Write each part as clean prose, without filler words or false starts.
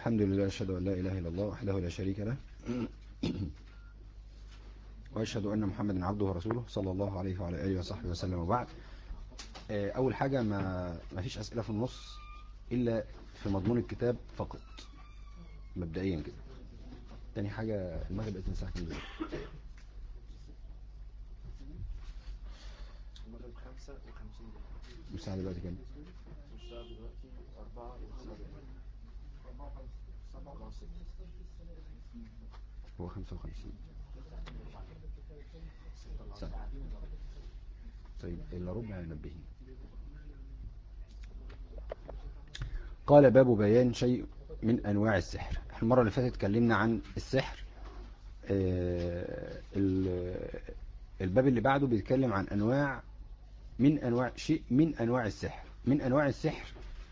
الحمد لله، أشهد أن لا إله إلا الله وحده لا شريك له وأشهد أن محمدا عبده ورسوله صلى الله عليه وعلى آله وصحبه وسلم. وبعد، أول حاجة ما فيش أسئلة في النص إلا في مضمون الكتاب فقط مبدئيا كده. تاني حاجة، المغرب بقت من ساعة كام دلوقتي؟ المغرب 55 دقيقة. الساعة دلوقتي كام؟ الساعة دلوقتي 4:07. هو 55 ساعة. طيب إلا ربع ينبهني. قال: باب بيان شيء من أنواع السحر. المرة اللي فاتت اتكلمنا عن السحر. الباب اللي بعده بيتكلم عن أنواع شيء من أنواع السحر. من أنواع السحر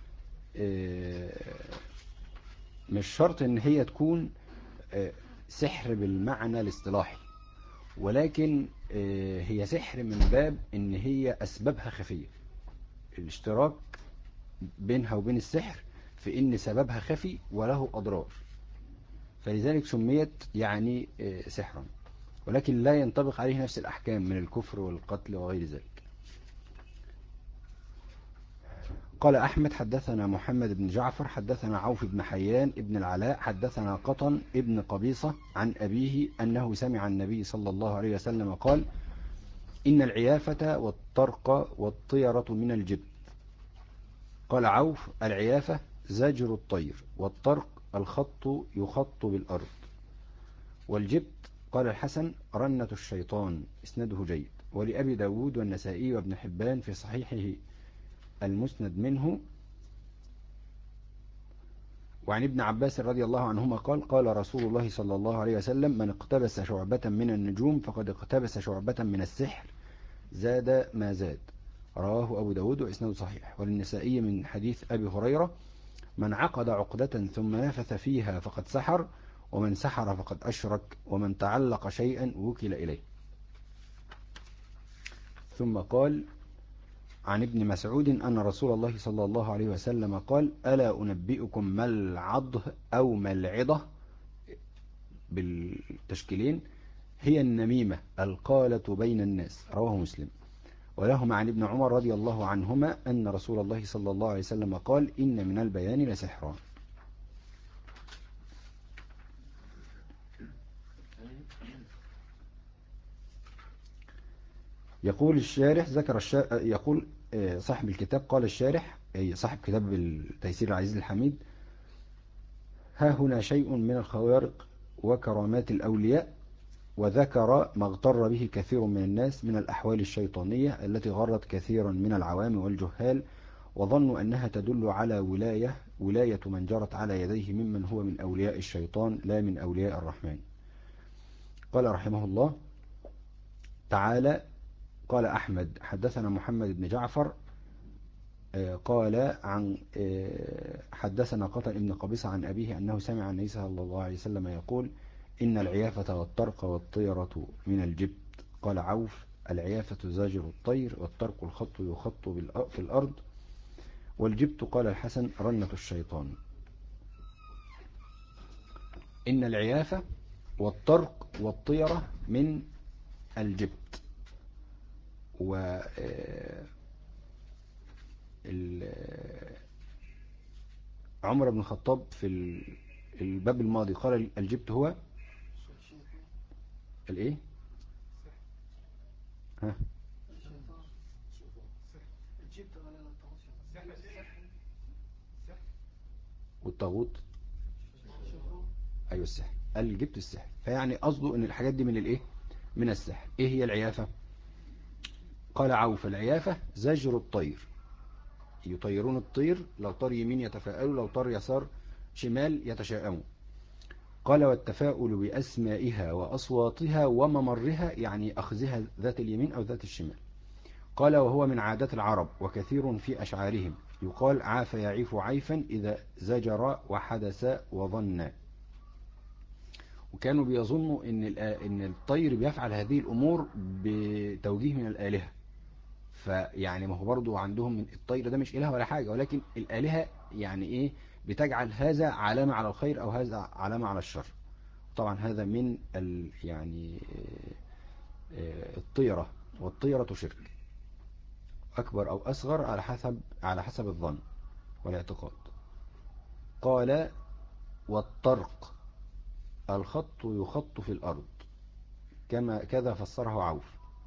مش شرط إن هي تكون سحر بالمعنى الاصطلاحي، ولكن هي سحر من باب إن هي أسبابها خفية. الاشتراك بينها وبين السحر في إن سببها خفي وله أضرار، فلذلك سميت يعني سحرا، ولكن لا ينطبق عليه نفس الأحكام من الكفر والقتل وغير ذلك. قال أحمد: حدثنا محمد بن جعفر حدثنا عوف بن حيان ابن العلاء حدثنا قطن ابن قبيصة عن أبيه أنه سمع النبي صلى الله عليه وسلم قال: إن العيافة والطرق والطيرة من الجبت. قال عوف: العيافة زجر الطير، والطرق الخط يخط بالأرض، والجبت قال الحسن رنة الشيطان. اسنده جيد. ولأبي داود والنسائي وابن حبان في صحيحه المسند منه وعن ابن عباس رضي الله عنهما قال: قال رسول الله صلى الله عليه وسلم: من اقتبس شعبة من النجوم فقد اقتبس شعبة من السحر، زاد ما زاد. رواه أبو داود وإسناده صحيح. وللنسائي من حديث أبي هريرة: من عقد عقدة ثم نفث فيها فقد سحر، ومن سحر فقد أشرك، ومن تعلق شيئا وكل إليه. ثم قال عن ابن مسعود أن رسول الله صلى الله عليه وسلم قال: ألا أنبئكم ما العضه أو ما العضة بالتشكيلين؟ هي النميمة القالة بين الناس. رواه مسلم. ولهما عن ابن عمر رضي الله عنهما أن رسول الله صلى الله عليه وسلم قال: إن من البيان لسحرا. يقول الشارح يقول صاحب الكتاب قال الشارح أي صاحب كتاب التيسير العزيز الحميد: ها هنا شيء من الخوارق وكرامات الأولياء، وذكر ما اغتر به كثير من الناس من الأحوال الشيطانية التي غرت كثيرا من العوام والجهال، وظنوا أنها تدل على ولاية من جرت على يديه ممن هو من أولياء الشيطان لا من أولياء الرحمن. قال رحمه الله تعالى: قال أحمد: حدثنا محمد بن جعفر قال عن حدثنا قطن ابن قبيصة عن أبيه أنه سمع النبي صلى الله عليه وسلم يقول: إن العيافة والطرق والطيرة من الجبت. قال عوف: العيافة زاجر الطير، والطرق الخط يخط في الأرض، والجبت قال الحسن رنة الشيطان. إن العيافة والطرق والطيرة من الجبت. و عمر بن الخطاب في الباب الماضي قال الجبت هو الايه؟ ها؟ والطاغوت. ايوه السحر. قال جبت السحر، فيعني قصده ان الحاجات دي من الايه؟ من السحر. ايه هي العيافة؟ قال عوف: العيافة زجر الطير، يطيرون الطير، لو طار يمين يتفاءلوا، لو طار يسار شمال يتشاءموا. قال: والتفاؤل بأسمائها وأصواتها وممرها، يعني أخذها ذات اليمين أو ذات الشمال. قال: وهو من عادات العرب وكثير في أشعارهم، يقال عاف يعيف عيفا إذا زجر وحدث وظن. وكانوا بيظنوا إن الطير بيفعل هذه الأمور بتوجيه من الآلهة. فيعني ما هو برضو عندهم الطير ده مش إله ولا حاجة، ولكن الآلهة يعني إيه بتجعل هذا علامة على الخير أو هذا علامة على الشر. طبعا هذا من يعني الطيرة، والطيرة شرك أكبر أو أصغر على حسب الظن والاعتقاد. قال والطرق الخط يخط في الأرض، كذا فسره عوف.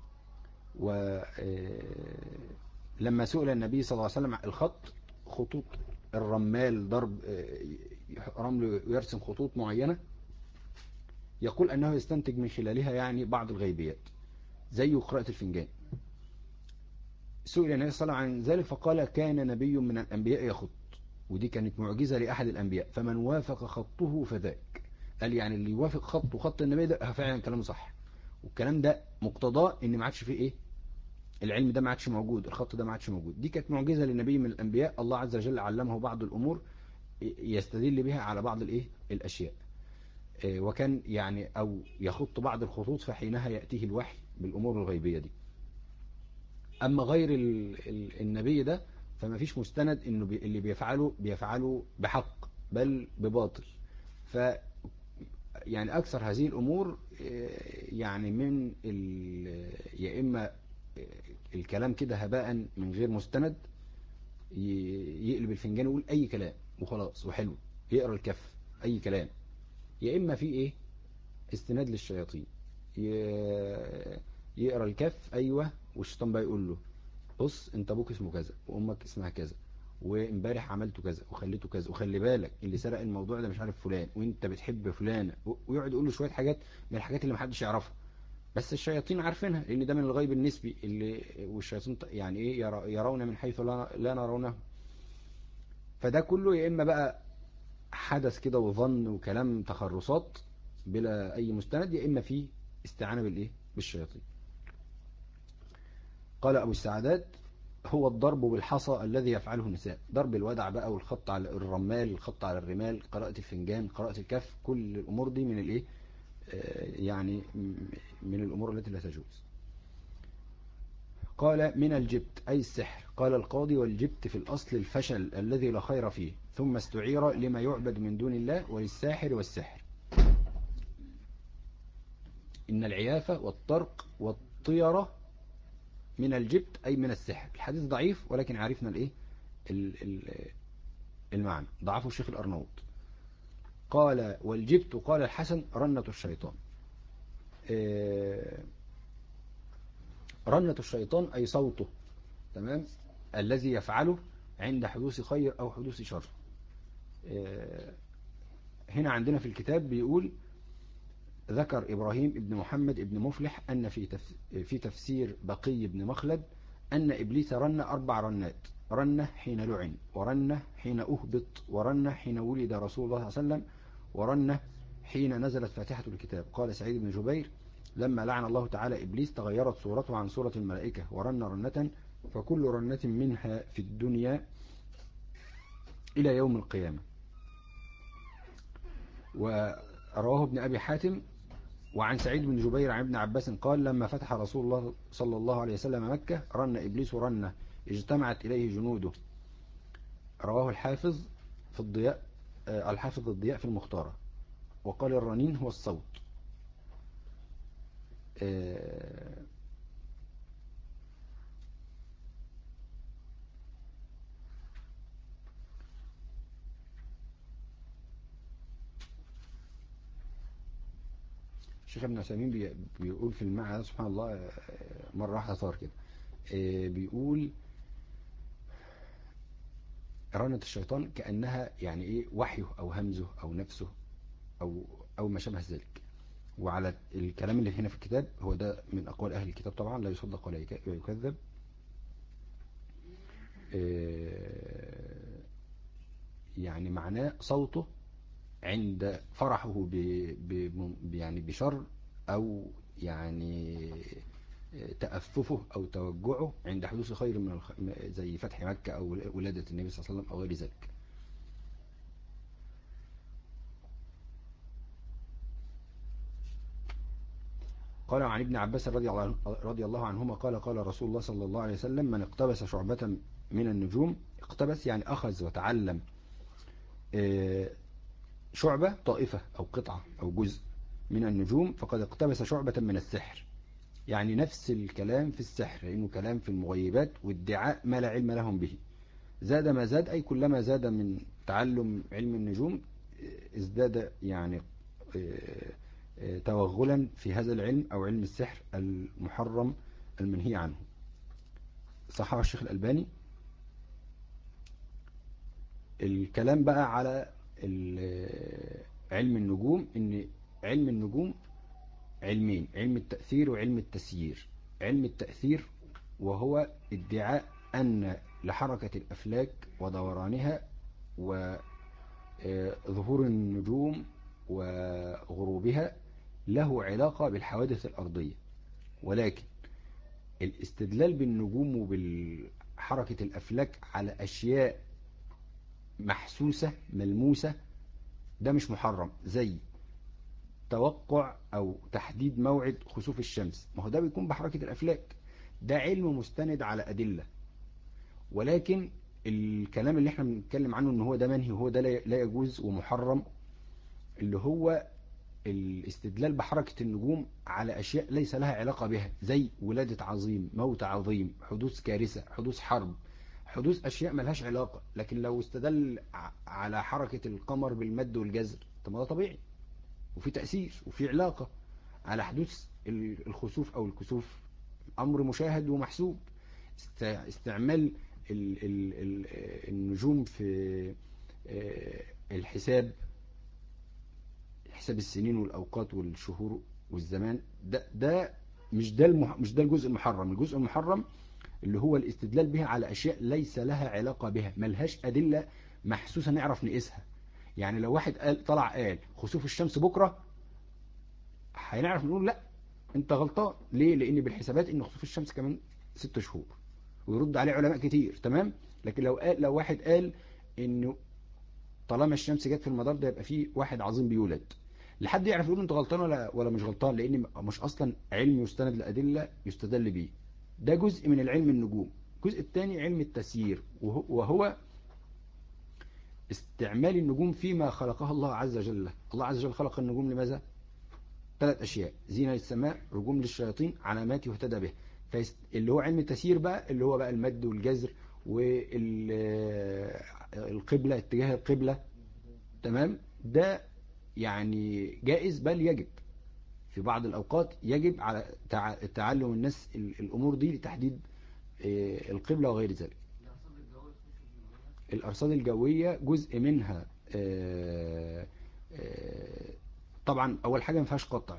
ولما سئل النبي صلى الله عليه وسلم الخط، خطوط الرمال، ضرب رمل يرسم خطوط معينة، يقول أنه يستنتج من خلالها يعني بعض الغيبيات زي قراءة الفنجان. سئل النبي صلى الله عليه وسلم عن ذلك فقال كان نبي من الأنبياء يخط، ودي كانت معجزة لأحد الأنبياء، فمن وافق خطه فذاك. قال يعني اللي يوافق خط وخط النبي ده فعلا كلامه صح، والكلام ده مقتضاه ان ما عادش فيه ايه، العلم ده ما عادش موجود، الخط ده ما عادش موجود. دي كانت معجزة للنبي من الأنبياء، الله عز وجل علمه بعض الأمور يستدل بها على بعض الايه الأشياء. وكان يعني أو يخط بعض الخطوط فحينها يأتيه الوحي بالأمور الغيبية دي. أما غير النبي ده فما فيش مستند إنه اللي بيفعله بحق بل بباطل. ف يعني أكثر هذه الأمور يعني من يا إما الكلام كده هباء من غير مستند، يقلب الفنجان ويقول أي كلام وخلاص وحلو، يقرأ الكف أي كلام، يا إما في إيه استناد للشياطين، يقرأ الكف أيوة، والشيطان بقى يقول له بص انت ابوك اسمه كذا وامك اسمها كذا وامبارح عملته كذا وخليته كذا، وخلي بالك اللي سرق الموضوع ده مش عارف فلان، وانت بتحب فلانه، ويقعد يقول له شويه حاجات من الحاجات اللي محدش يعرفها، بس الشياطين عارفينها لان ده من الغيب النسبي اللي والشياطين يعني ايه يرون من حيث لا نرونه. فده كله يا اما بقى حدث كده وظن وكلام تخرصات بلا اي مستند، يا اما فيه استعانه بالايه بالشياطين. قال ابو السعادات هو الضرب بالحصى الذي يفعله النساء، ضرب الودع بقى والخط على الرمال، الخط على الرمال، قراءة الفنجان، قراءة الكف، كل الأمور دي من الايه يعني من الأمور التي لا تجوز. قال من الجبت أي السحر. قال القاضي والجبت في الأصل الفشل الذي لا خير فيه، ثم استعير لما يعبد من دون الله وللساحر والسحر. إن العيافة والطرق والطيرة من الجبت أي من السحر. الحديث ضعيف ولكن عرفنا الايه المعنى، ضعفه الشيخ الأرنوط. قال والجبت قال الحسن رنة الشيطان. رنة الشيطان أي صوته، تمام، الذي يفعله عند حدوث خير أو حدوث شر. هنا عندنا في الكتاب بيقول ذكر إبراهيم ابن محمد ابن مفلح أن في تفسير بقي بن مخلد أن إبليس رن 4 رنات، رنة حين لعن، ورنة حين أهبط، ورنة حين ولد رسول الله صلى الله عليه وسلم، ورنة حين نزلت فاتحة الكتاب. قال سعيد بن جبير لما لعن الله تعالى إبليس تغيرت صورته عن صورة الملائكة، ورن رنة، فكل رنة منها في الدنيا إلى يوم القيامة. ورواه ابن أبي حاتم وعن سعيد بن جبير عن ابن عباس قال لما فتح رسول الله صلى الله عليه وسلم مكة رن إبليس رنة اجتمعت إليه جنوده. رواه الحافظ في الضياء، الحافظ الضياء في المختارة. وقال الرنين هو الصوت. الشيخ ابن عثيمين بيقول في المعنى سبحان الله مرة واحدة صار كده، بيقول رنة الشيطان كأنها يعني ايه وحيه او همزه او نفسه او ما شابه ذلك. وعلى الكلام اللي هنا في الكتاب هو ده من اقوال اهل الكتاب طبعا لا يصدق ولا يكذب. يعني معناه صوته عند فرحه يعني بشر او يعني تأففه او توجعه عند حدوث خير من زي فتح مكة او ولادة النبي صلى الله عليه وسلم او غير ذلك. قال عن ابن عباس رضي الله عنهما قال قال رسول الله صلى الله عليه وسلم من اقتبس شعبة من النجوم، اقتبس يعني أخذ وتعلم شعبة طائفة أو قطعة أو جزء من النجوم فقد اقتبس شعبة من السحر. يعني نفس الكلام في السحر، لأنه كلام في المغيبات وادعاء ما لا علم لهم به. زاد ما زاد، أي كلما زاد من تعلم علم النجوم ازداد يعني توغلا في هذا العلم أو علم السحر المحرم المنهي عنه. صححه الشيخ الألباني. الكلام بقى على علم النجوم، ان علم النجوم علمين: علم التأثير وعلم التسيير. علم التأثير وهو ادعاء أن لحركة الأفلاك ودورانها وظهور النجوم وغروبها له علاقة بالحوادث الأرضية، ولكن الاستدلال بالنجوم وبالحركة الأفلاك على أشياء محسوسة ملموسة ده مش محرم، زي توقع أو تحديد موعد خسوف الشمس. ما هو ده بيكون بحركة الأفلاك، ده علم مستند على أدلة. ولكن الكلام اللي احنا بنتكلم عنه ان هو ده منهي وهو ده لا يجوز ومحرم، اللي هو الاستدلال بحركة النجوم على أشياء ليس لها علاقة بها، زي ولادة عظيم، موت عظيم، حدوث كارثة، حدوث حرب، حدوث أشياء ملهاش علاقة. لكن لو استدل على حركة القمر بالمد والجزر، طب ما ده طبيعي وفي تأثير وفي علاقة على حدوث الخسوف أو الكسوف، أمر مشاهد ومحسوب. استعمال النجوم في الحساب، حساب السنين والأوقات والشهور والزمان، ده مش ده الجزء المحرم. الجزء المحرم اللي هو الاستدلال بها على أشياء ليس لها علاقة بها، ملهاش أدلة محسوسة نعرف نقيسها. يعني لو واحد قال خسوف الشمس بكرة، هنعرف نقول لا انت غلطان. ليه؟ لان بالحسابات ان خسوف الشمس كمان 6 شهور، ويرد عليه علماء كتير. تمام. لكن لو واحد قال انه طالما الشمس جت في المدار ده يبقى فيه واحد عظيم بيولد، لحد يعرف يقول انت غلطان ولا مش غلطان، لان مش اصلا علم يستند لادله يستدل بيه. ده جزء من العلم النجوم. الجزء الثاني علم التسيير، وهو استعمال النجوم فيما خلقها الله عز وجل. الله عز وجل خلق النجوم لماذا؟ 3 أشياء: زينة للسماء، رجوم للشياطين، علامات يهتدى بها. اللي هو علم التسيير بقى، اللي هو بقى المد والجزر والقبلة، اتجاه القبلة. تمام. ده يعني جائز بل يجب في بعض الأوقات، يجب على تعلم الناس الأمور دي لتحديد القبلة وغير ذلك. الأرصاد الجوية جزء منها طبعا أول حاجة ما فيهاش قطع،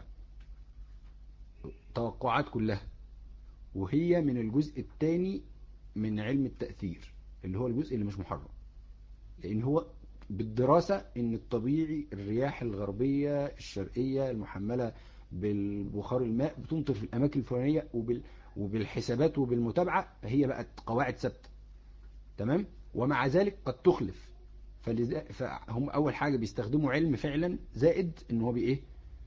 توقعات كلها، وهي من الجزء الثاني من علم التأثير اللي هو الجزء اللي مش محرم. لأن هو بالدراسة إن الطبيعي الرياح الغربية الشرقية المحملة بالبخار الماء بتمطر في الأماكن الفلانية، وبالحسابات وبالمتابعة هي بقت قواعد ثابتة. تمام. ومع ذلك قد تخلف. فهم أول حاجة بيستخدموا علم فعلا، زائد إن هو بإيه،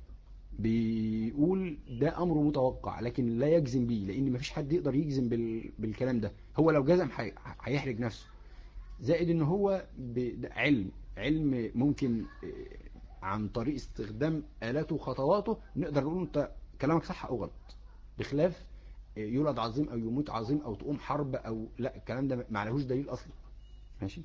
بيقول ده أمر متوقع لكن لا يجزم بيه، لأن مفيش حد يقدر يجزم بالكلام ده. هو لو جزم هيحرج نفسه. زائد ان هو علم ممكن عن طريق استخدام آلاته وخطواته نقدر نقول انت كلامك صح او غلط، بخلاف يولد عظيم او يموت عظيم او تقوم حرب او لا، الكلام ده ما عليهوش دليل اصلا. ماشي.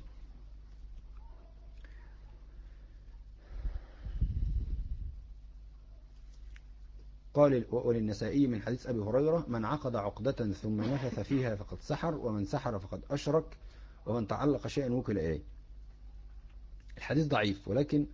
قال وللنسائي من حديث أبي هريرة: من عقد عقدة ثم نفث فيها فقد سحر، ومن سحر فقد أشرك، ومن تعلق شيئا وكل إليه. الحديث ضعيف، ولكن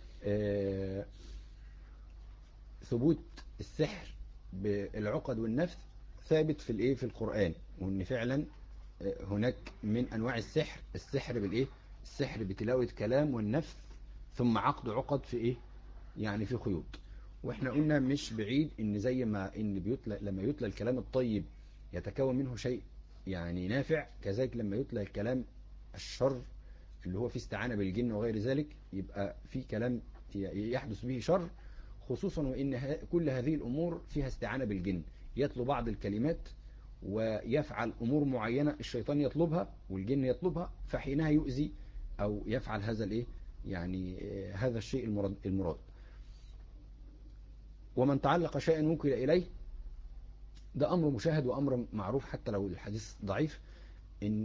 ثبوت السحر بالعقد والنفث ثابت في الايه، في القرآن. وان فعلا هناك من انواع السحر بالايه، السحر بتلاوة كلام والنفث ثم عقد عقد في ايه، يعني في خيوط. واحنا قلنا مش بعيد ان زي ما ان لما يتلى الكلام الطيب يتكون منه شيء يعني نافع، كذلك لما يتلى الكلام الشر اللي هو فيه استعانة بالجن وغير ذلك يبقى في كلام يحدث به شر. خصوصا وإن كل هذه الأمور فيها استعانة بالجن، يتلو بعض الكلمات ويفعل أمور معينة الشيطان يطلبها والجن يطلبها، فحينها يؤذي أو يفعل هذا الإيه، يعني هذا الشيء المراد. ومن تعلق شيئا وكل إليه، ده أمر مشاهد وأمر معروف حتى لو الحديث ضعيف، إن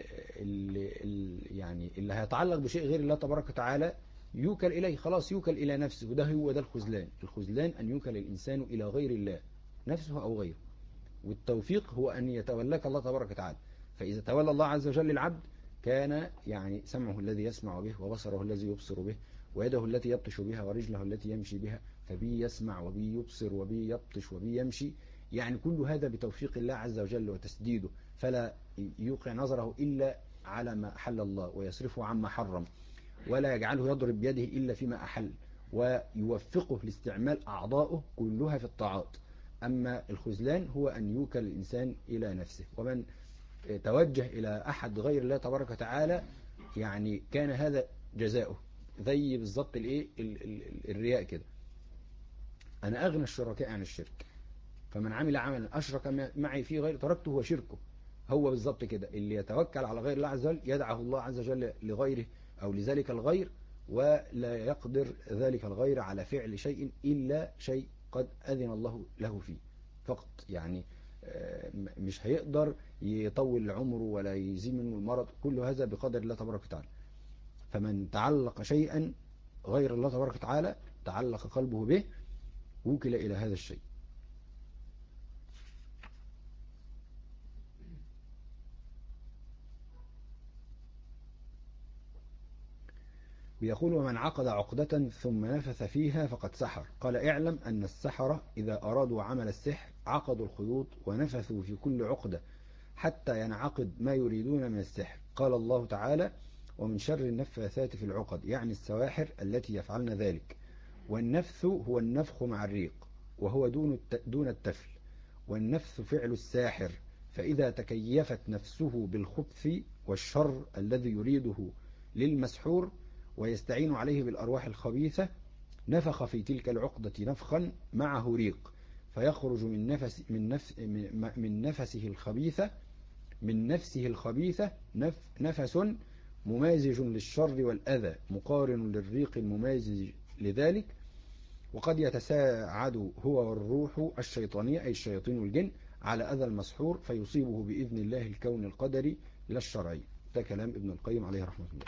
يعني اللي هيتعلق بشيء غير الله تبارك وتعالى يوكل إليه، خلاص يوكل إلى نفسه. وده هو ده الخذلان. الخذلان أن يوكل الإنسان إلى غير الله، نفسه أو غيره. والتوفيق هو أن يتولاك الله تبارك وتعالى. فإذا تولى الله عز وجل العبد كان يعني سمعه الذي يسمع به، وبصره الذي يبصر به، ويده التي يبطش بها، ورجله التي يمشي بها. فبي يسمع وبي يبصر وبي يبطش وبي يمشي. يعني كل هذا بتوفيق الله عز وجل وتسديده، فلا يوقع نظره إلا على ما أحل الله، ويصرفه عما حرم، ولا يجعله يضرب بيده إلا فيما أحل، ويوفقه لاستعمال أعضائه كلها في الطاعات. أما الخذلان هو أن يوكل الإنسان إلى نفسه. ومن توجه إلى أحد غير الله تبارك وتعالى يعني كان هذا جزاؤه. زي بالظبط الرياء كده. أنا أغنى الشركاء عن الشرك، فمن عمل عملا أشرك معي فيه غير تركته وشركه. هو بالظبط كده، اللي يتوكل على غير الله عز وجل يدعه الله عز وجل لغيره أو لذلك الغير، ولا يقدر ذلك الغير على فعل شيء إلا شيء قد أذن الله له فيه فقط. يعني مش هيقدر يطول عمره ولا يزيد منه المرض، كل هذا بقدر الله تبارك وتعالى. فمن تعلق شيئا غير الله تبارك وتعالى تعلق قلبه به، وكل إلى هذا الشيء. بيقول: ومن عقد عقدة ثم نفث فيها فقد سحر. قال: اعلم أن السحرة إذا أرادوا عمل السحر عقدوا الخيوط ونفثوا في كل عقدة حتى ينعقد ما يريدون من السحر. قال الله تعالى: ومن شر النفاثات في العقد، يعني السواحر التي يفعلن ذلك. والنفث هو النفخ مع الريق، وهو دون التفل. والنفث فعل الساحر، فإذا تكيفت نفسه بالخبث والشر الذي يريده للمسحور ويستعين عليه بالأرواح الخبيثة، نفخ في تلك العقدة نفخا معه ريق، فيخرج من نفسه الخبيثة نفس ممازج للشر والأذى مقارن للريق الممازج لذلك. وقد يتساعد هو والروح الشيطانية، أي الشياطين والجن، على أذى المسحور فيصيبه بإذن الله الكون القدري لا الشرعي. ده كلام ابن القيم عليه رحمة الله.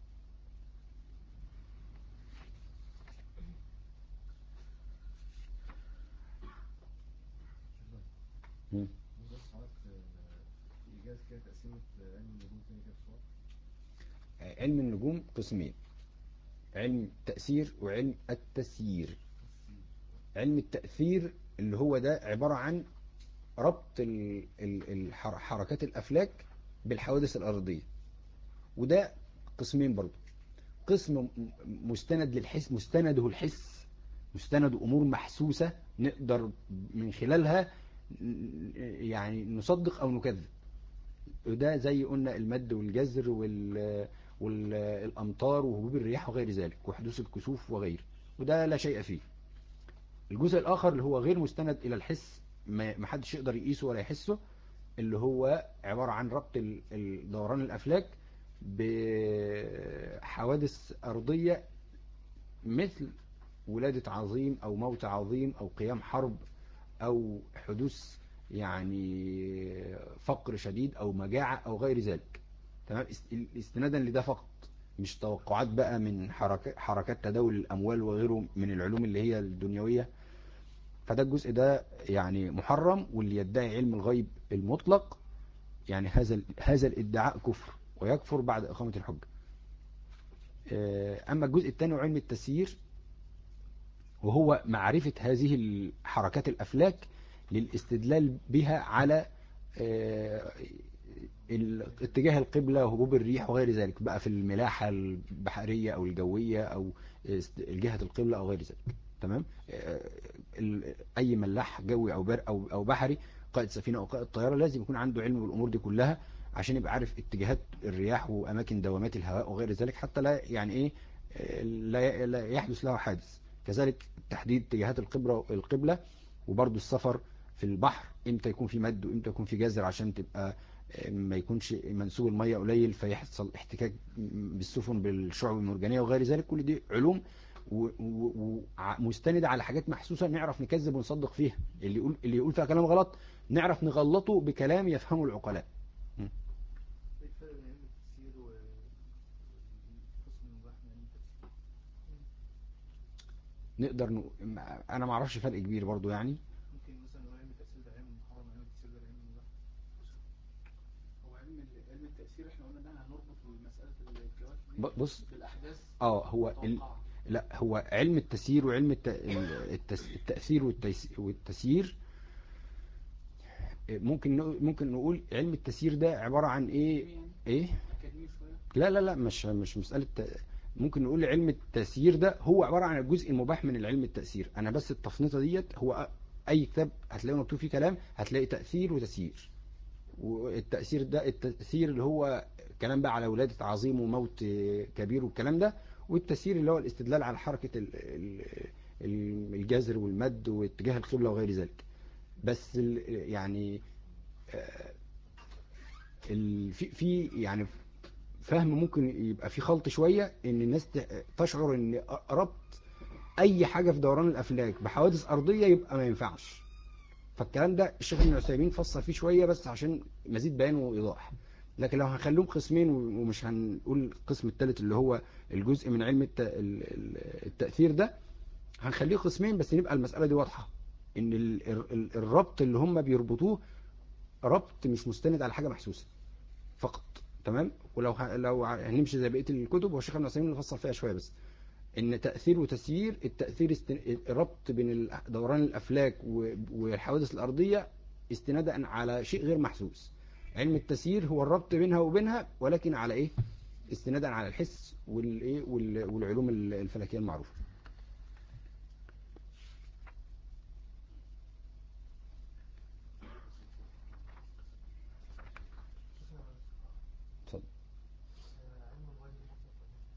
بس حضرتك في إيجاز كده تقسيمة علم النجوم تاني كده بسرعة. علم النجوم قسمين: علم التأثير وعلم التسيير. علم التأثير اللي هو ده عبارة عن ربط حركات الأفلاك بالحوادث الأرضية. وده قسمين برضو: قسم مستند للحس، مستنده الحس، مستند أمور محسوسة نقدر من خلالها يعني نصدق أو نكذب. وده زي قلنا المد والجزر والأمطار وهبوب الرياح وغير ذلك، وحدوث الكسوف وغيره، وده لا شيء فيه. الجزء الآخر اللي هو غير مستند إلى الحس، ما حدش يقدر يقيسه ولا يحسه، اللي هو عبارة عن ربط دوران الأفلاك بحوادث أرضية، مثل ولادة عظيم أو موت عظيم أو قيام حرب أو حدوث يعني فقر شديد أو مجاعة أو غير ذلك. تمام، استنادا لده فقط، مش توقعات بقى من حركات تداول الأموال وغيره من العلوم اللي هي الدنيوية. فده الجزء ده يعني محرم، واللي يدعي علم الغيب المطلق يعني هذا الادعاء كفر، ويكفر بعد إقامة الحجة. أما الجزء الثاني وعلم التسيير، وهو معرفة هذه الحركات الأفلاك للاستدلال بها على اتجاه القبلة وهبوب الريح وغير ذلك بقى في الملاحة البحرية أو الجوية أو جهة القبلة أو غير ذلك. تمام. أي ملاح جوي أو بر أو بحري، قائد سفينة أو قائد طيارة، لازم يكون عنده علم بالأمور دي كلها عشان يبقى عارف اتجاهات الرياح وأماكن دوامات الهواء وغير ذلك، حتى لا يعني إيه لا يحدث له حادث. كذلك تحديد اتجاهات القبلة، وبرضو السفر في البحر، امتى يكون في مد وامتى يكون في جزر عشان تبقى ما يكونش منسوب المية قليل فيحصل احتكاك بالسفن بالشعب المرجانية وغير ذلك. كل دي علوم ومستندة على حاجات محسوسة نعرف نكذب ونصدق فيها. اللي يقول فيها كلام غلط نعرف نغلطه بكلام يفهمه العقلاء. ايه الفرق بين علم التفسير والقسم المباح من علم التفسير؟ نقدر انا ما اعرفش فرق كبير برضو يعني. ممكن مثلا نقول علم التفسير ده علم محرم، علم التفسير ده علم مباح. هو علم التأثير احنا قلنا ان احنا هنربط مسألة الكواكب دي بص بالأحداث هو المتوقعة. لا، هو علم التسيير وعلم التأثير والتسيير. ممكن نقول علم التسيير ده عبارة عن ايه؟ يعني ايه؟ أكاديمي شوية. لا مش مسألة ممكن نقول علم التسيير ده هو عبارة عن الجزء المباح من العلم التأثير. انا بس التفنيطة ديت هو اي كتاب هتلاقيه مكتوب فيه كلام هتلاقي تأثير وتسيير. والتأثير ده التأثير اللي هو كلام بقى على ولادة عظيم وموت كبير والكلام ده. والتسيير اللي هو الاستدلال على حركة الجذر والمد واتجاه القبلة وغير ذلك. بس يعني في يعني فهم ممكن يبقى في خلط شوية ان الناس تشعر ان ربط اي حاجة في دوران الافلاك بحوادث ارضية يبقى ما ينفعش. فالكلام ده الشيخ ابن عثيمين فصل فيه شوية بس عشان مزيد بيان وإيضاح. لكن لو هنخليهم قسمين ومش هنقول القسم الثالث اللي هو الجزء من علم التأثير ده هنخليه قسمين بس نبقى المسألة دي واضحة ان الربط اللي هم بيربطوه ربط مش مستند على حاجة محسوسة فقط. تمام. ولو لو هنمشي زي بقية الكتب والشيخ ابن عثيمين اللي فصل فيها شوية بس ان تأثير وتسيير التأثير الربط بين دوران الافلاك والحوادث الارضية استنادا على شيء غير محسوس. علم التسيير هو الربط بينها وبينها ولكن على ايه؟ استنادا على الحس والايه والعلوم الفلكية المعروفة. اتفضل. علم الغيب المطلق.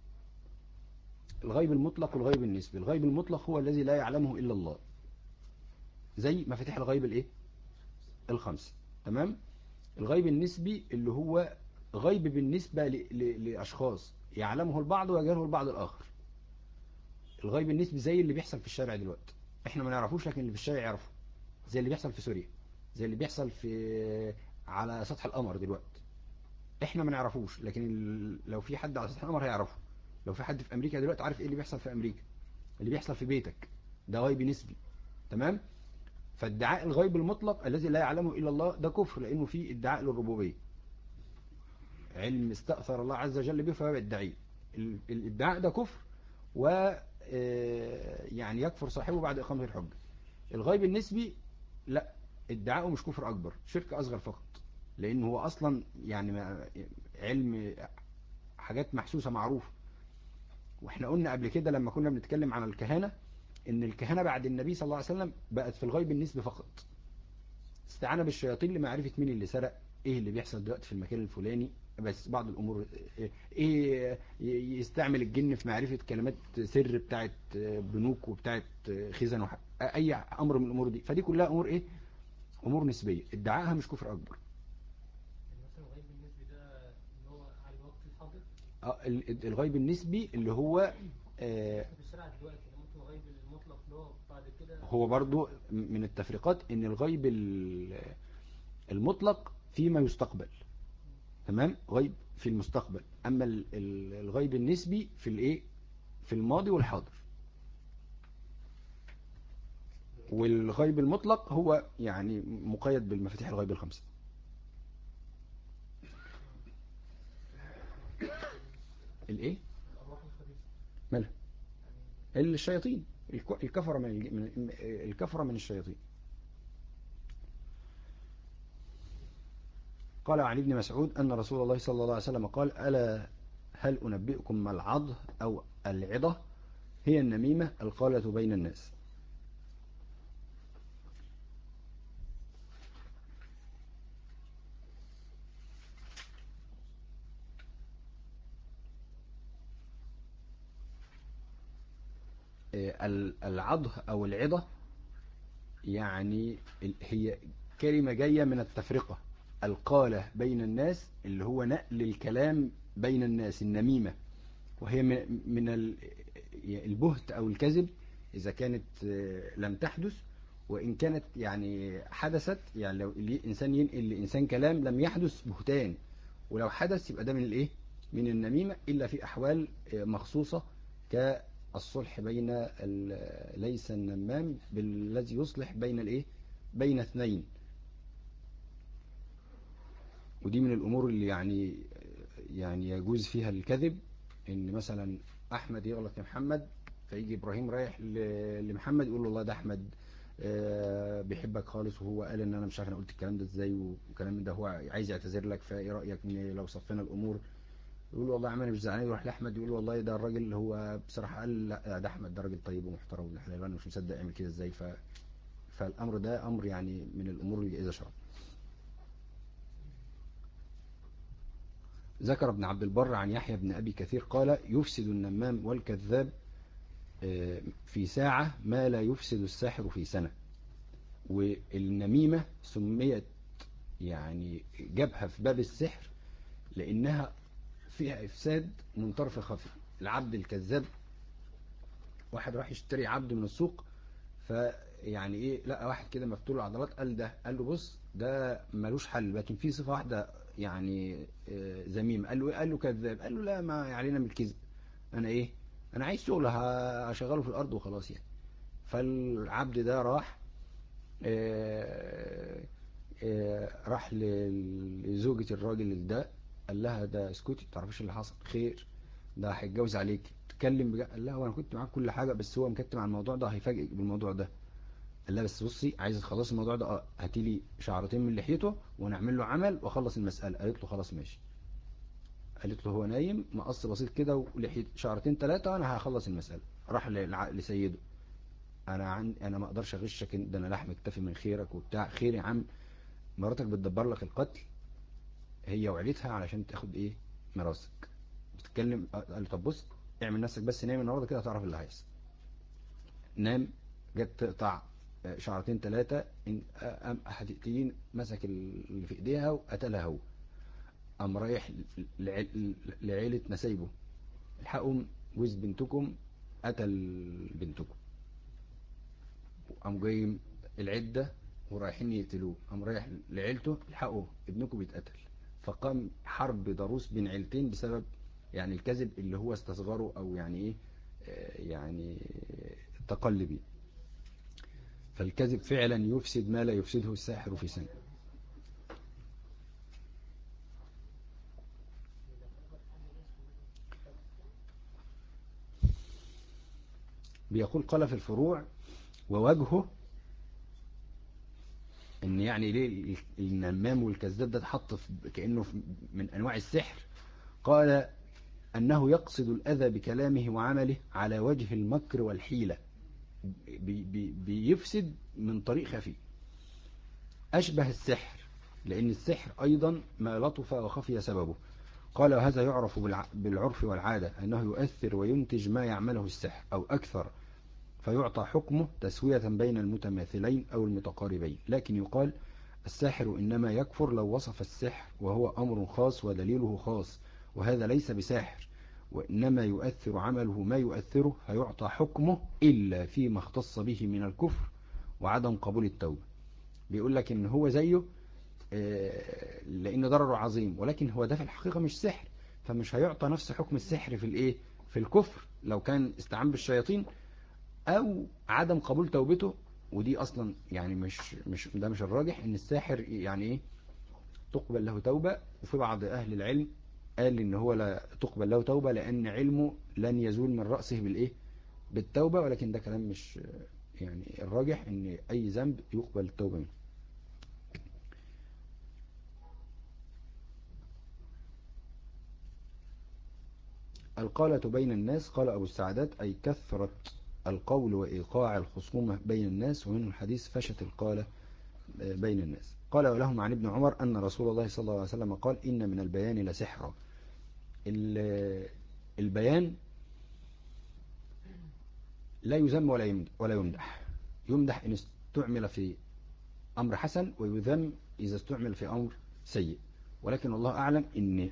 الغيب المطلق والغيب النسبي. الغيب المطلق هو الذي لا يعلمه الا الله زي مفاتيح الغيب الايه؟ الخمسة. تمام. الغيب النسبي اللي هو غيب بالنسبة لأشخاص يعلمه البعض ويجهله البعض الآخر. الغيب النسبي زي اللي بيحصل في الشارع دلوقتي احنا ما نعرفوش لكن اللي في الشارع يعرفه. زي اللي بيحصل في سوريا. زي اللي بيحصل في على سطح القمر دلوقتي احنا ما نعرفوش لكن لو في حد على سطح القمر هيعرفه. لو في حد في أمريكا دلوقتي عارف ايه اللي بيحصل في أمريكا. اللي بيحصل في بيتك ده غيب نسبي. تمام. فادعاء الغيب المطلق الذي لا يعلمه إلا الله ده كفر لأنه فيه ادعاء للربوبية. علم استأثر الله عز وجل به فهو يدعيه. الادعاء ده كفر و يعني يكفر صاحبه بعد إقامة الحجة. الغيب النسبي لا ادعاؤه مش كفر أكبر شرك أصغر فقط لأنه هو أصلا يعني علم حاجات محسوسة معروفة. واحنا قلنا قبل كده لما كنا بنتكلم عن الكهنة ان الكهنة بعد النبي صلى الله عليه وسلم بقت في الغيب النسبي فقط. استعانة بالشياطين لمعرفة مين اللي سرق ايه اللي بيحصل دلوقتي في المكان الفلاني بس بعض الامور ايه يستعمل الجن في معرفة كلمات سر بتاعت بنوك وبتاعت خزن اي امر من الامور دي. فدي كلها امور ايه؟ امور نسبية ادعاها مش كفر اكبر. يعني مثلا الغيب بالنسبة ده اللي هو على الوقت الحاضر. الغيب النسبي اللي هو احنا في الشارع دلوقتي ده ممكن الغيب المطلق اللي هو بعد كده. هو برضو من التفريقات ان الغيب المطلق فيما يستقبل. تمام. غيب في المستقبل اما الغيب النسبي في الايه؟ في الماضي والحاضر. والغيب المطلق هو يعني مقيد بالمفاتيح الغيب الخمسة. الايه؟ الأرواح الخبيثة. مالها؟ يعني الشياطين الكفرة الكفرة من الشياطين. قال عن ابن مسعود أن رسول الله صلى الله عليه وسلم قال ألا هل أنبئكم ما العض أو العضة؟ هي النميمة القالة بين الناس. العض أو العضة يعني هي كلمة جاية من التفرقة. القالة بين الناس اللي هو نقل الكلام بين الناس، النميمة، وهي من البهت أو الكذب إذا كانت لم تحدث، وإن كانت يعني حدثت، يعني لو الإنسان ينقل لإنسان كلام لم يحدث بهتان، ولو حدث يبقى ده من الإيه؟ من النميمة، إلا في أحوال مخصوصة كالصلح بين ليس النمام بالذي يصلح بين الإيه؟ بين اثنين. ودي من الأمور اللي يعني يجوز فيها الكذب، إن مثلا أحمد يغلط لمحمد، فيجي إبراهيم رايح لمحمد يقول له والله ده أحمد بيحبك خالص، وهو قال إن أنا مش عارف أنا قلت الكلام ده إزاي وكلام من ده، هو عايز يعتذر لك، فإيه رأيك إن لو صفينا الأمور؟ يقول له والله يا عم أنا مش زعلان. يروح لأحمد يقول له والله ده الراجل اللي هو بصراحة قال لا ده أحمد ده راجل طيب ومحترم وابن حلال، وأنا مش مصدق يعمل كده إزاي. فالأمر ده أمر يعني من الأمور اللي إذا شرع. ذكر ابن عبد البر عن يحيى بن أبي كثير قال يفسد النمام والكذاب في ساعة ما لا يفسد الساحر في سنة. والنميمة سميت يعني جابها في باب السحر لأنها فيها إفساد من طرف خفي. العبد الكذاب، واحد راح يشتري عبد من السوق، فيعني ايه لقى واحد كده مفتول العضلات، قال له بص ده ملوش حل، لكن في صفة واحدة يعني ذميمة. قال له ايه؟ قال له كذاب. قال له لا ما علينا من الكذب، انا ايه، انا عايز شغل هشغله في الارض وخلاص يعني. فالعبد ده راح راح لزوجة الراجل ده، قال لها ده اسكتي تعرفيش اللي حصل خير، ده هيتجوز عليك، تتكلم بجد. قال لها وانا كنت معاك كل حاجة، بس هو مكتم على الموضوع ده، هيفاجئك بالموضوع ده. قال لها بس بصي عايز تخلصي الموضوع ده هاتي لي شعرتين من لحيته ونعمل له عمل واخلص المسألة. قالت له خلاص ماشي. قالت له هو نايم مقص بسيط كده ولحية شعرتين ثلاثة وانا هخلص المسألة. راح لسيده، انا ما اقدرش اغشك، ده انا لحم اكتفي من خيرك وبتاع. خير يا عم، مراتك بتدبر لك القتل هي وعيلتها علشان تاخد ايه مراسك، بتتكلم. قال له طب بص اعمل نفسك بس نايم النهارده كده هتعرف اللي هيحصل. نام، جت تقطع شعرتين ثلاثة، هتقتلين، مسك اللي في ايديها وقتلها هو. قام رايح لعيلة نسايبه، الحقوا جوز بنتكم قتل بنتكم. قام جاي العدة ورايحين يقتلوه، قام رايح لعيلته الحقوا ابنكم بيتقتل. فقام حرب ضروس بين عيلتين بسبب يعني الكذب اللي هو استصغره او يعني ايه يعني تقلبي. فالكذب فعلا يفسد ما لا يفسده الساحر في سنة. بيقول قال في الفروع ووجهه ان يعني ليه النمام والكذاب ده اتحط كأنه من انواع السحر. قال انه يقصد الاذى بكلامه وعمله على وجه المكر والحيلة، بيفسد من طريق خفي أشبه السحر، لأن السحر أيضا ما لطف وخفي سببه. قال وهذا يعرف بالعرف والعادة أنه يؤثر وينتج ما يعمله السحر أو أكثر، فيعطى حكمه تسوية بين المتماثلين أو المتقاربين. لكن يقال الساحر إنما يكفر لو وصف السحر وهو أمر خاص ودليله خاص، وهذا ليس بساحر، وإنما يؤثر عمله ما يؤثره، فيعطى حكمه إلا فيما اختص به من الكفر وعدم قبول التوبة. بيقول لك إن هو زيه لأن ضرره عظيم، ولكن هو ده في الحقيقة مش سحر، فمش هيعطى نفس حكم السحر في الإيه، في الكفر لو كان استعان بالشياطين أو عدم قبول توبته. ودي أصلا يعني مش ده مش الراجح إن الساحر يعني إيه تقبل له توبة. وفي بعض أهل العلم قال إن هو لا تقبل له توبة لأن علمه لن يزول من رأسه بالإيه، بالتوبة. ولكن ده كلام مش يعني الراجح إن أي ذنب يقبل التوبة منه. القالة بين الناس، قال أبو السعدات أي كثرة القول وإيقاع الخصومة بين الناس، ومنه الحديث فشت القالة بين الناس. قال ولهم عن ابن عمر أن رسول الله صلى الله عليه وسلم قال إن من البيان لسحرا. البيان لا يذم ولا يمدح. يمدح إن استعمل في أمر حسن، ويذم إذا استعمل في أمر سيء. ولكن الله أعلم إن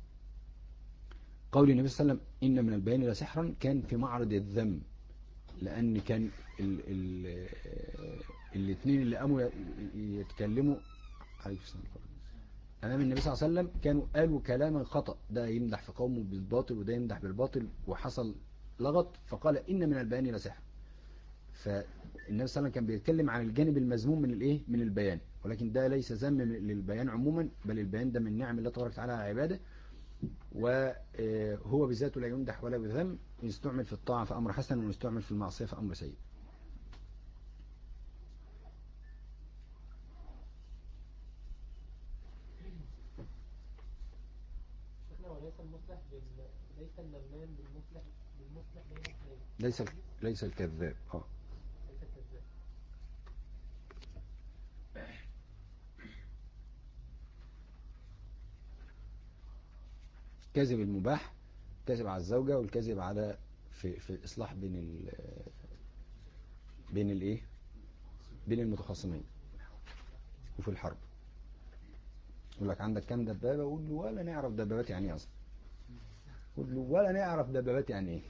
قول النبي صلى الله عليه وسلم إن من البيان لسحرا كان في معرض الذم، لأن كان الاثنين اللي قاموا يتكلموا عليه السلام أمام النبي صلى الله عليه وسلم كانوا قالوا كلاما خطأ، ده يمدح في قومه بالباطل وده يمدح بالباطل، وحصل لغط، فقال إن من البيان لسحر. فالنبي صلى الله عليه وسلم كان بيتكلم عن الجانب المذموم من الايه، من البيان، ولكن ده ليس ذم للبيان عموما، بل البيان ده من نعم الله تبارك وتعالى على عباده، وهو بذاته لا يمدح ولا يذم، يستعمل في الطاعة فأمر حسن، ويستعمل في المعصية فأمر سيء. شيخنا وليس المصلح ليس النمام بالمصلح بين اثنين. ليس ليس الكذاب ليس الكذاب. كذب المباح، كذب على الزوجة، والكذب على في الإصلاح بين الايه، بين المتخاصمين، وفي الحرب. يقول لك عندك كام دبابة؟ قول له ولا نعرف دبابات يعني ايه اصلا. قول له ولا نعرف دبابات يعني ايه.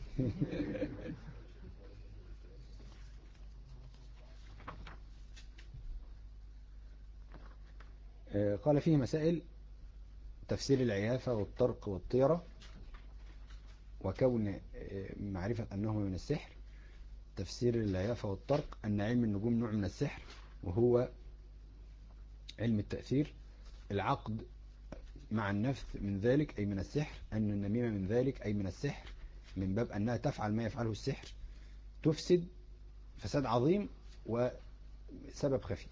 قال فيه مسائل: تفسير العيافة والطرق والطيرة، وكون معرفة أنهما من السحر. تفسير العيافة والطرق أن علم النجوم نوع من السحر وهو علم التأثير. العقد مع النفث من ذلك أي من السحر. أن النميمة من ذلك أي من السحر، من باب أنها تفعل ما يفعله السحر، تفسد فساد عظيم وسبب خفي.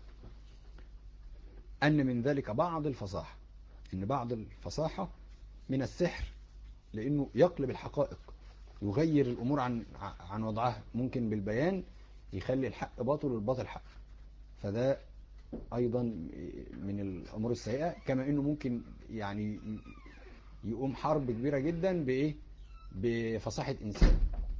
أن من ذلك بعض الفصاحة، أن بعض الفصاحة من السحر، لأنه يقلب الحقائق، يغير الأمور عن وضعها، ممكن بالبيان يخلي الحق باطل والباطل حق. فده أيضا من الأمور السيئة. كما أنه ممكن يعني يقوم حرب كبيرة جدا بإيه، بفصاحة إنسان،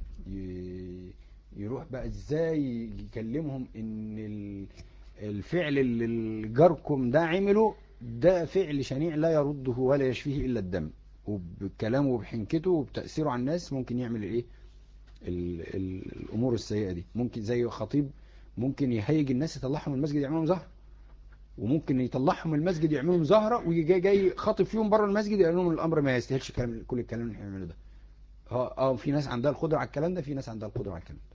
يروح بقى إزاي يكلمهم إن الفعل اللي جاركم ده عمله ده فعل شنيع لا يرده ولا يشفيه إلا الدم، وبكلامه وبحنكته وبتأثيره على الناس ممكن يعمل إيه الأمور السيئة دي. ممكن زي خطيب ممكن يهيج الناس يطلعهم المسجد يعملهم زهر، وممكن يطلعهم المسجد يعملهم زهرة، ويجي جاي خاطب فيهم بره المسجد يقول لهم الأمر ما يستاهلش كل الكلام اللي احنا بنعمله ده. في ناس عندها القدرة على الكلام ده، في ناس عندها القدرة على الكلام ده.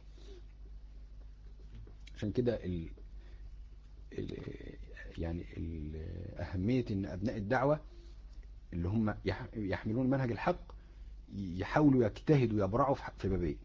عشان كده ال يعني أهمية إن أبناء الدعوة اللي هم يحملون منهج الحق يحاولوا يجتهدوا يبرعوا في بابين: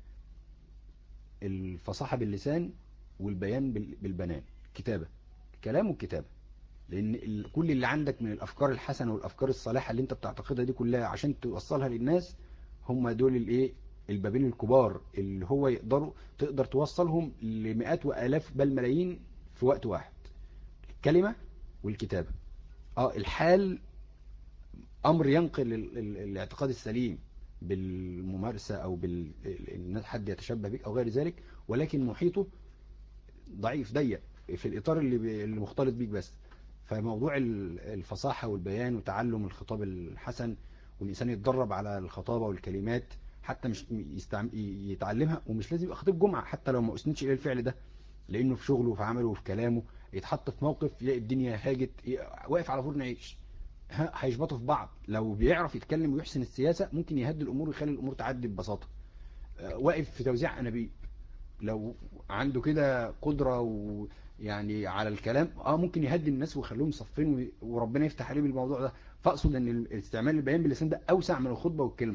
الفصاحة باللسان، والبيان بالبنان، كتابة، كلام والكتابة. لأن كل اللي عندك من الأفكار الحسنة والأفكار الصالحة اللي أنت بتعتقدها دي كلها عشان توصلها للناس، هم دول الإيه، البابين الكبار اللي هو تقدر توصلهم لمئات وآلاف بل ملايين في وقت واحد: الكلمة والكتابة. الحال أمر ينقل الاعتقاد السليم بالممارسة أو حد يتشبه بك أو غير ذلك، ولكن محيطه ضعيف ضيق في الإطار اللي مختلط بيك بس. فموضوع الفصاحة والبيان وتعلم الخطاب الحسن، والإنسان يتدرب على الخطابة والكلمات حتى مش يتعلمها، ومش لازم يبقى خطيب جمعة حتى لو ما أسندش إلى الفعل ده، لأنه في شغله وفي عمله وفي كلامه يتحط في موقف يلاقي الدنيا هاجت، واقف على فرن عيش، هيشبطوا في بعض. لو بيعرف يتكلم ويحسن السياسة ممكن يهدي الأمور ويخلي الأمور تعدي ببساطة. واقف في توزيع أنابيب، لو عنده كده قدرة ويعني على الكلام ممكن يهدي الناس ويخليهم صفين وربنا يفتح عليه بالموضوع ده. فاقصد ان استعمال البيان باللسان ده اوسع من الخطبة والكلمة.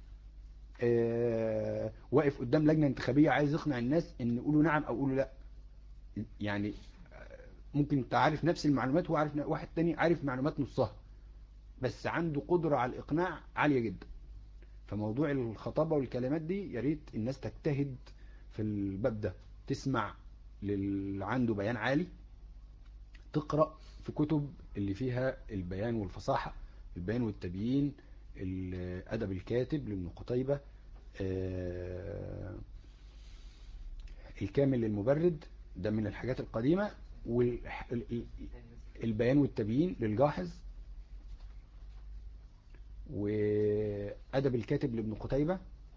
واقف قدام لجنة انتخابية عايز يقنع الناس ان يقولوا نعم او يقولوا لا، يعني ممكن انت عارف نفس المعلومات وهو عارف، واحد تاني عارف معلومات نصها بس عنده قدرة على الإقناع عالية جدا. فموضوع الخطابة والكلمات دي يا ريت الناس تجتهد في الباب ده، تسمع للي عنده بيان عالي، تقرأ في كتب اللي فيها البيان والفصاحة، البيان والتبيين، أدب الكاتب لابن قتيبة، الكامل للمبرد، ده من الحاجات القديمة. البيان والتبيين للجاحظ، وأدب الكاتب لابن قتيبة،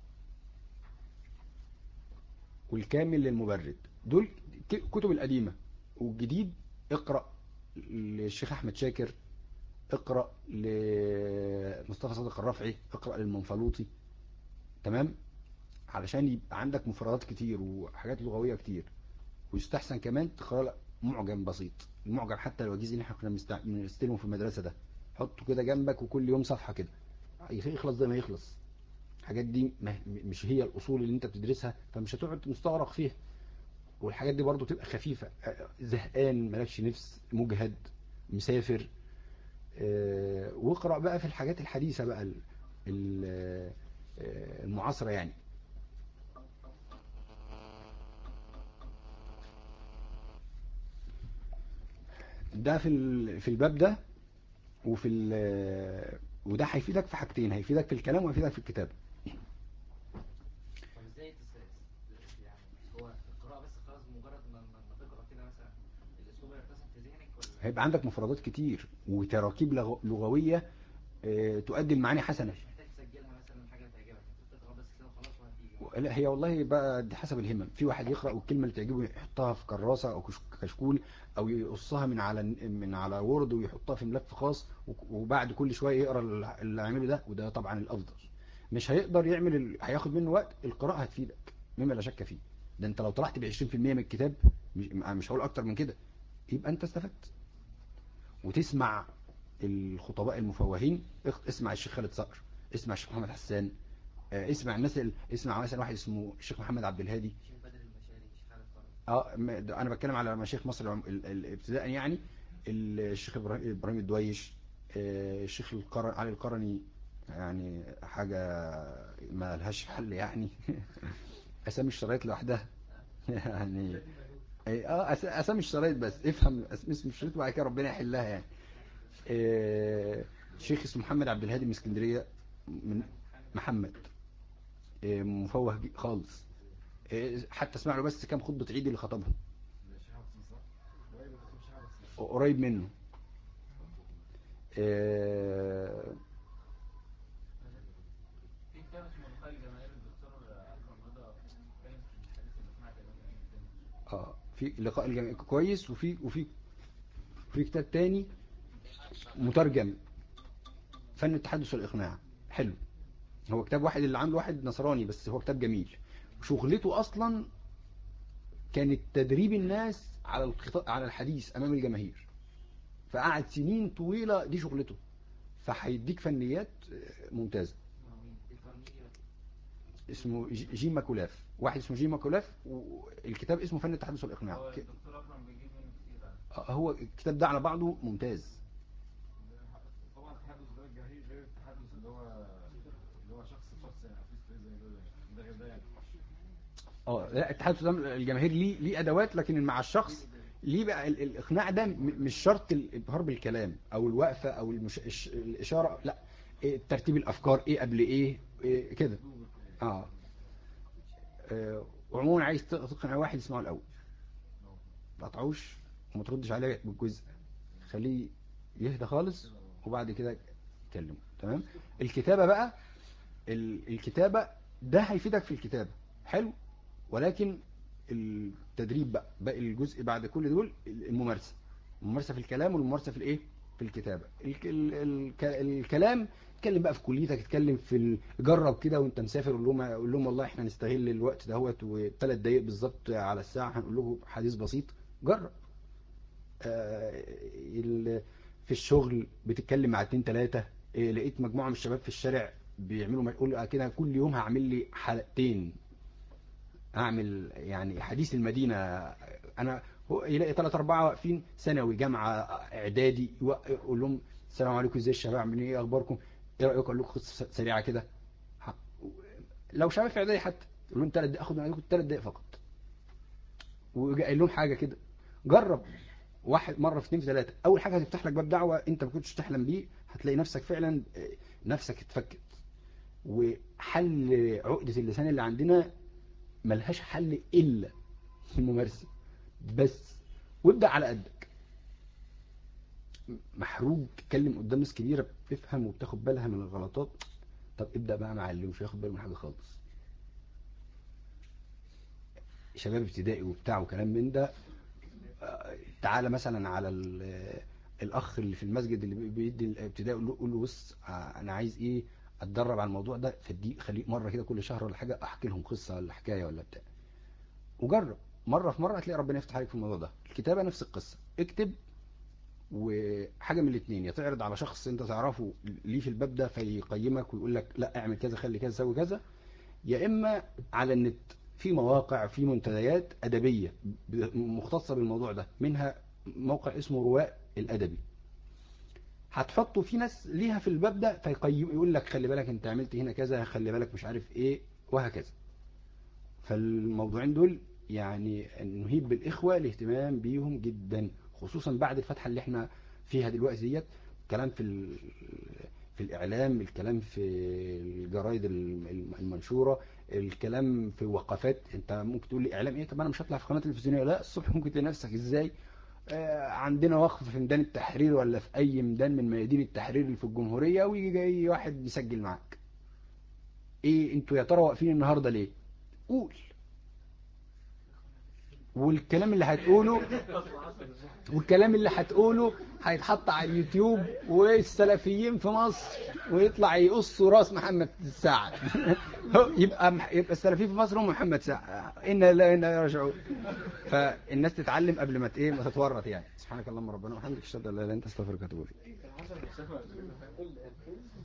والكامل للمبرد. دول كتب القديمة. والجديد اقرأ للشيخ أحمد شاكر، اقرأ لمصطفى صادق الرافعي، اقرأ للمنفلوطي. تمام، علشان يبقى عندك مفردات كتير وحاجات لغوية كتير. ويستحسن كمان تقرأ معجم بسيط. المعجم حتى الوجيز اللي احنا كنا بنستلمه في المدرسة ده، حطه كده جنبك وكل يوم صفحة كده، يخلص زي ما يخلص. الحاجات دي مش هي الأصول اللي انت بتدرسها، فمش هتقعد مستغرق فيها. والحاجات دي برضو تبقى خفيفة، زهقان مالكش نفس، مجهد، مسافر، واقرأ بقى في الحاجات الحديثة بقى المعاصرة يعني. ده في الباب ده، وده هيفيدك في حاجتين، هيفيدك في الكلام وهيفيدك في الكتابة. طب ازاي يعني هو القراءة بس خلاص، بمجرد ما تقرأ كده مثلا الأسلوب يرتسم في ذهنك، ولا هيبقى عندك مفردات كتير وتراكيب لغوية تؤدي المعاني حسنة. مش محتاج تسجلها مثلا حاجة تعجبك، انت بتقرأ بس كده وخلاص وهتيجي؟ لا، هي والله بقى دي حسب الهمم. في واحد يقرأ والكلمة اللي تعجبه يحطها في كراسة أو كشكول، أو يقصها من على وورد ويحطها في ملف خاص، وبعد كل شوية يقرأ اللي عمله ده، وده طبعا الأفضل. مش هيقدر يعمل هياخد منه وقت. القراءة هتفيدك مما لا شك فيه. ده انت لو طلعت ب 20% من الكتاب، مش هقول أكتر من كده، يبقى انت استفدت. وتسمع الخطباء المفوهين، اسمع الشيخ خالد صقر، اسمع الشيخ محمد حسان، اسمع الناس اسمع مثلا واحد اسمه الشيخ محمد عبد الهادي. شيخ بدر المشاري، شيخ خالد فرج. انا بتكلم على مشايخ مصر ابتداء يعني. الشيخ ابراهيم الدويش، الشيخ علي القرني، يعني حاجة ما لهاش حل يعني. اسامي الشرايط لوحدها يعني. اسامي الشرايط بس، افهم اسم الشريط وبعد كده ربنا يحلها يعني. شيخ اسمه محمد عبد الهادي من اسكندرية، من محمد، مفوه خالص. حتى اسمع له بس كام خطبة عيد اللي خطبهم، قريب منه. في كتاب اسمه لقاء الجماهير للدكتور اكرم رضا، بيتكلم في الحديث الاقناع الامام جدا. في لقاء الجماهير كويس، وفي كتاب تاني مترجم، فن التحدث والإقناع، حلو. هو كتاب واحد اللي عامله واحد نصراني، بس هو كتاب جميل. وشغلته أصلا كانت تدريب الناس على الحديث أمام الجماهير، فقعد سنين طويلة دي شغلته، فهيديك فنيات ممتازة. اسمه جيم ماكولاف، واحد اسمه جيم ماكولاف، والكتاب اسمه فن التحدث والإقناع. هو الدكتور اكرم بيجيب منه كتير يعني. هو الكتاب ده على بعضه ممتاز. طبعا التحدث ده الجماهير غير التحدث اللي هو شخص لشخص، يعني افيس فيس زي ده غير ده يعني. لا، التحدث ده الجماهير ليه ادوات، لكن مع الشخص ليه بقى الاقناع ده مش شرط الابهار بالكلام او الوقفه او الاشاره، لا، ترتيب الافكار، ايه قبل إيه كده. اه وعموما عايز تقنع واحد اسمعه الاول، ما تقطعوش وما تردش عليه بالجزء، خليه يهدى خالص وبعد كده اتكلم. تمام. الكتابه بقى، الكتابه ده هيفيدك في الكتابه، حلو. ولكن التدريب بقى باقي الجزء بعد كل دول، الممارسة في الكلام والممارسة في الايه، في الكتابة. الكلام اتكلم بقى في كليتك، اتكلم جرب كده وانت مسافر، قول لهم والله احنا نستغل الوقت دهوت، وثلاث دقايق بالظبط على الساعة هنقول لهم حديث بسيط. جرب. في الشغل بتتكلم مع 2 3، لقيت مجموعة من الشباب في الشارع بيعملوا، يقول كده كل يوم هعمل لي حلقتين، اعمل يعني حديث المدينة. انا هو يلاقي 3 4 واقفين، ثانوي، جامعة، اعدادي، يقول لهم السلام عليكم، ازاي الشباب، عاملين ايه، اخباركم، ايه رايكم، اقول لكم قصه سريعه كده. لو شباب في اعدادي حتى، يقول لهم 3 دقائق، اخد معاكم 3 دقائق فقط، وقايل لهم حاجه كده. جرب واحد مره، في 2 في 3، اول حاجه هتفتح لك باب دعوه انت ما كنتش تحلم بيه، هتلاقي نفسك فعلا نفسك اتفكت. وحل عقده اللسان اللي عندنا ملهاش حل الا في الممارسه بس، وابدا على قدك. محروج تتكلم قدام ناس كبيرة بتفهم وبتاخد بالها من الغلطات. طب ابدأ بقى مع اللي مش هياخد باله من حاجة خالص، شباب ابتدائي وبتاع وكلام من ده. تعالى مثلا على الاخ اللي في المسجد اللي بيدي الابتدائي، قول له بص انا عايز ايه اتدرب على الموضوع ده، فدي خليه مره كده كل شهر ولا حاجه احكي لهم قصه ولا حكايه ولا بتاع، وجرب مره في مره هتلاقي ربنا يفتح عليك في الموضوع ده. الكتابه نفس القصه، اكتب، وحاجه من الاثنين، يا تعرض على شخص انت تعرفه ليه في الباب ده فيقيمك ويقول لك لا اعمل كذا خلي كذا سوي كذا، يا اما على النت في مواقع في منتديات ادبيه مختصه بالموضوع ده، منها موقع اسمه رواء الادبي، هتحطه في ناس ليها في الباب ده فيقيم يقول لك خلي بالك انت عملت هنا كذا، خلي بالك مش عارف ايه وهكذا. فالموضوعين دول يعني نهيب بالاخوه الاهتمام بيهم جدا، خصوصا بعد الفتحه اللي احنا فيها دلوقتي ديت. الكلام في الاعلام، الكلام في الجرايد المنشوره، الكلام في وقفات. انت ممكن تقول لي اعلام ايه؟ طب انا مش هطلع في قناه تلفزيونيه. لا، الصبح ممكن تلاقي نفسك ازاي عندنا وقف في ميدان التحرير ولا في اي ميدان من ميادين التحرير اللي في الجمهوريه، ويجي جاي واحد بيسجل معاك. ايه انتوا يا ترى واقفين النهارده ليه؟ قول. والكلام اللي هتقوله هيتحط على اليوتيوب، والسلفيين في مصر ويطلع يقصوا راس محمد سعد. يبقى السلفيين في مصر هم محمد سعد. إنا لا إنا راجعون. فالناس تتعلم قبل ما ما تتورط يعني. سبحانك اللهم ربنا وبحمدك اشهد ان لا اله الا انت استغفرك واتوب اليك.